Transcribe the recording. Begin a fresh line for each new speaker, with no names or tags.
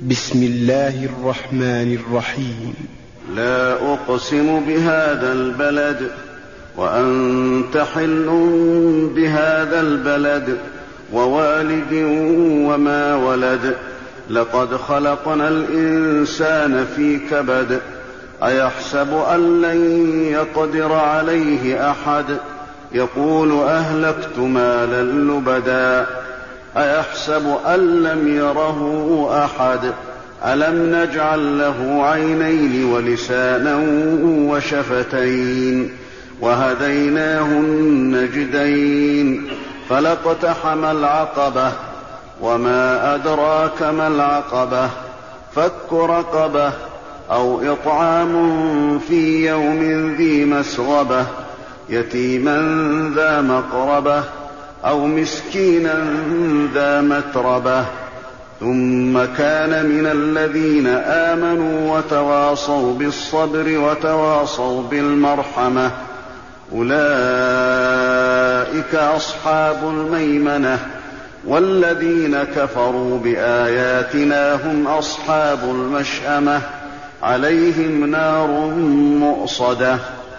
بسم الله الرحمن الرحيم.
لا أقسم بهذا البلد وأنت حل بهذا البلد ووالد وما ولد. لقد خلقنا الإنسان في كبد. أيحسب أن لن يقدر عليه أحد. يقول أهلكت مالا لبدا. أيحسب أن لم يره أحد. ألم نجعل له عينين ولسانا وشفتين وهديناه النجدين. فلاقتحم العقبة وما أدراك ما العقبة. فك رقبة أو إطعام في يوم ذي مسغبة يتيما ذا مقربة أو مسكينا ذا متربة. ثم كان من الذين آمنوا وتواصوا بالصبر وتواصوا بالمرحمة. أولئك أصحاب الميمنة. والذين كفروا بآياتنا هم أصحاب المشأمة. عليهم نار مؤصدة.